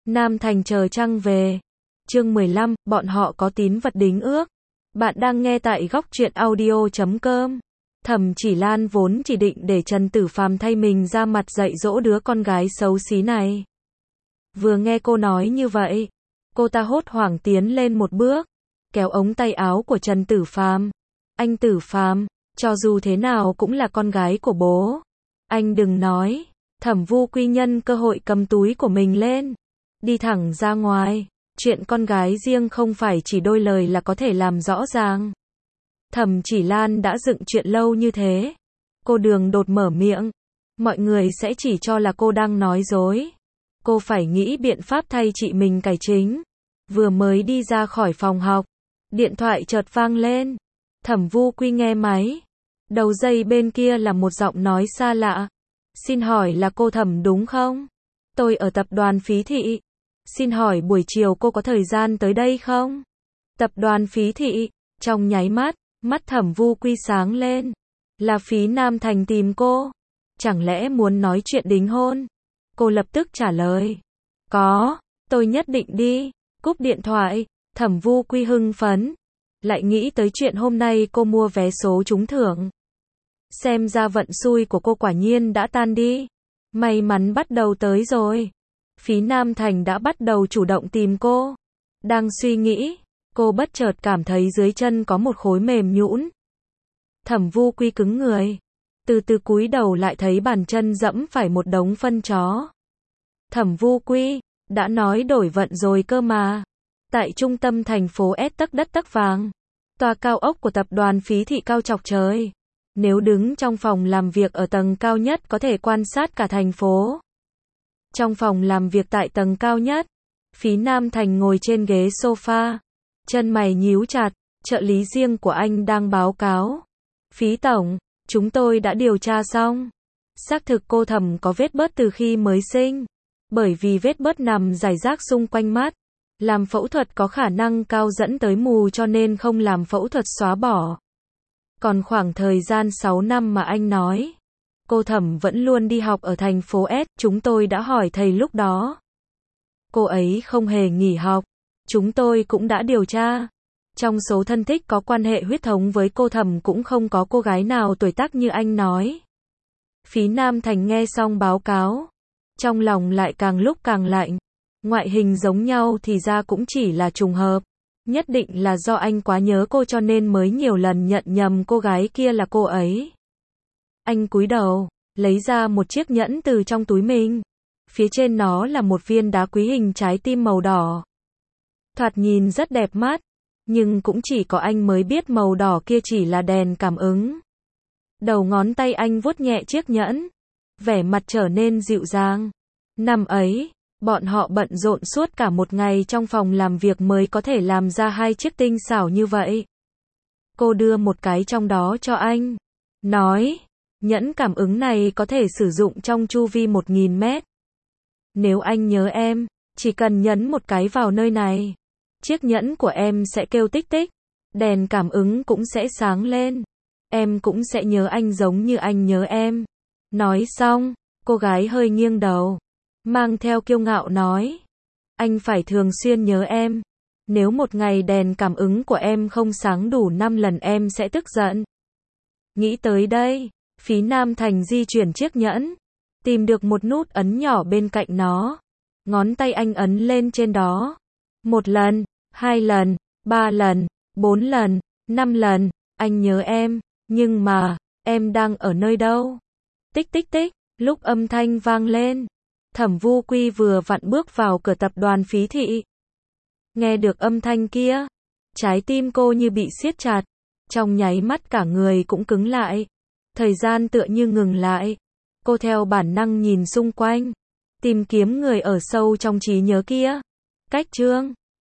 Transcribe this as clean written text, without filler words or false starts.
Nam Thành chờ trăng về. Chương 15, bọn họ có tín vật đính ước. Bạn đang nghe tại góc truyện audio.com. Thẩm Chỉ Lan vốn chỉ định để Trần Tử Phàm thay mình ra mặt dạy dỗ đứa con gái xấu xí này. Vừa nghe cô nói như vậy, cô ta hốt hoảng tiến lên một bước, kéo ống tay áo của Trần Tử Phàm. Anh Tử Phàm, cho dù thế nào cũng là con gái của bố. Anh đừng nói. Thẩm Vu Quy nhân cơ hội cầm túi của mình lên, đi thẳng ra ngoài. Chuyện con gái riêng không phải chỉ đôi lời là có thể làm rõ ràng. Thẩm Chỉ Lan đã dựng chuyện lâu như thế. Cô đường đột mở miệng, mọi người sẽ chỉ cho là cô đang nói dối. Cô phải nghĩ biện pháp thay chị mình cải chính. Vừa mới đi ra khỏi phòng học, điện thoại chợt vang lên. Thẩm Vu Quy nghe máy. Đầu dây bên kia là một giọng nói xa lạ. Xin hỏi là cô Thẩm đúng không? Tôi ở tập đoàn Phí Thị. Xin hỏi buổi chiều cô có thời gian tới đây không? Tập đoàn Phí Thị. Trong nháy mắt, mắt Thẩm Vu Quy sáng lên. Là Phí Nam Thành tìm cô. Chẳng lẽ muốn nói chuyện đính hôn? Cô lập tức trả lời. Có, tôi nhất định đi. Cúp điện thoại, Thẩm Vu Quy hưng phấn. Lại nghĩ tới chuyện hôm nay cô mua vé số trúng thưởng. Xem ra vận xui của cô quả nhiên đã tan đi. May mắn bắt đầu tới rồi. Phí Nam Thành đã bắt đầu chủ động tìm cô. Đang suy nghĩ, cô bất chợt cảm thấy dưới chân có một khối mềm nhũn. Thẩm Vu Quy cứng người, từ từ cúi đầu lại thấy bàn chân dẫm phải một đống phân chó. Thẩm Vu Quy, đã nói đổi vận rồi cơ mà. Tại trung tâm thành phố S tấc đất tấc vàng, tòa cao ốc của tập đoàn Phí Thị cao chọc trời. Nếu đứng trong phòng làm việc ở tầng cao nhất có thể quan sát cả thành phố. Trong phòng làm việc tại tầng cao nhất, Phí Nam Thành ngồi trên ghế sofa, chân mày nhíu chặt, trợ lý riêng của anh đang báo cáo. Phí tổng, chúng tôi đã điều tra xong. Xác thực cô Thẩm có vết bớt từ khi mới sinh. Bởi vì vết bớt nằm rải rác xung quanh mắt, làm phẫu thuật có khả năng cao dẫn tới mù cho nên không làm phẫu thuật xóa bỏ. Còn khoảng thời gian 6 năm mà anh nói, cô Thẩm vẫn luôn đi học ở thành phố S, chúng tôi đã hỏi thầy lúc đó. Cô ấy không hề nghỉ học, chúng tôi cũng đã điều tra. Trong số thân thích có quan hệ huyết thống với cô Thẩm cũng không có cô gái nào tuổi tác như anh nói. Phí Nam Thành nghe xong báo cáo, trong lòng lại càng lúc càng lạnh. Ngoại hình giống nhau thì ra cũng chỉ là trùng hợp. Nhất định là do anh quá nhớ cô cho nên mới nhiều lần nhận nhầm cô gái kia là cô ấy. Anh cúi đầu, lấy ra một chiếc nhẫn từ trong túi mình. Phía trên nó là một viên đá quý hình trái tim màu đỏ. Thoạt nhìn rất đẹp mắt, nhưng cũng chỉ có anh mới biết màu đỏ kia chỉ là đèn cảm ứng. Đầu ngón tay anh vuốt nhẹ chiếc nhẫn, vẻ mặt trở nên dịu dàng. Năm ấy, bọn họ bận rộn suốt cả một ngày trong phòng làm việc mới có thể làm ra hai chiếc tinh xảo như vậy. Cô đưa một cái trong đó cho anh, nói, nhẫn cảm ứng này có thể sử dụng trong chu vi 1000 mét. Nếu anh nhớ em, chỉ cần nhấn một cái vào nơi này, chiếc nhẫn của em sẽ kêu tích tích, đèn cảm ứng cũng sẽ sáng lên. Em cũng sẽ nhớ anh giống như anh nhớ em. Nói xong, cô gái hơi nghiêng đầu, mang theo kiêu ngạo nói, anh phải thường xuyên nhớ em. Nếu một ngày đèn cảm ứng của em không sáng đủ 5 lần em sẽ tức giận. Nghĩ tới đây, Phí Nam Thành di chuyển chiếc nhẫn, tìm được một nút ấn nhỏ bên cạnh nó. Ngón tay anh ấn lên trên đó. 1 lần, 2 lần, 3 lần, 4 lần, 5 lần, anh nhớ em, nhưng mà, em đang ở nơi đâu? Tích tích tích, lúc âm thanh vang lên, Thẩm Vu Quy vừa vặn bước vào cửa tập đoàn Phí Thị. Nghe được âm thanh kia, trái tim cô như bị siết chặt, trong nháy mắt cả người cũng cứng lại. Thời gian tựa như ngừng lại. Cô theo bản năng nhìn xung quanh, tìm kiếm người ở sâu trong trí nhớ kia. Cách Trương,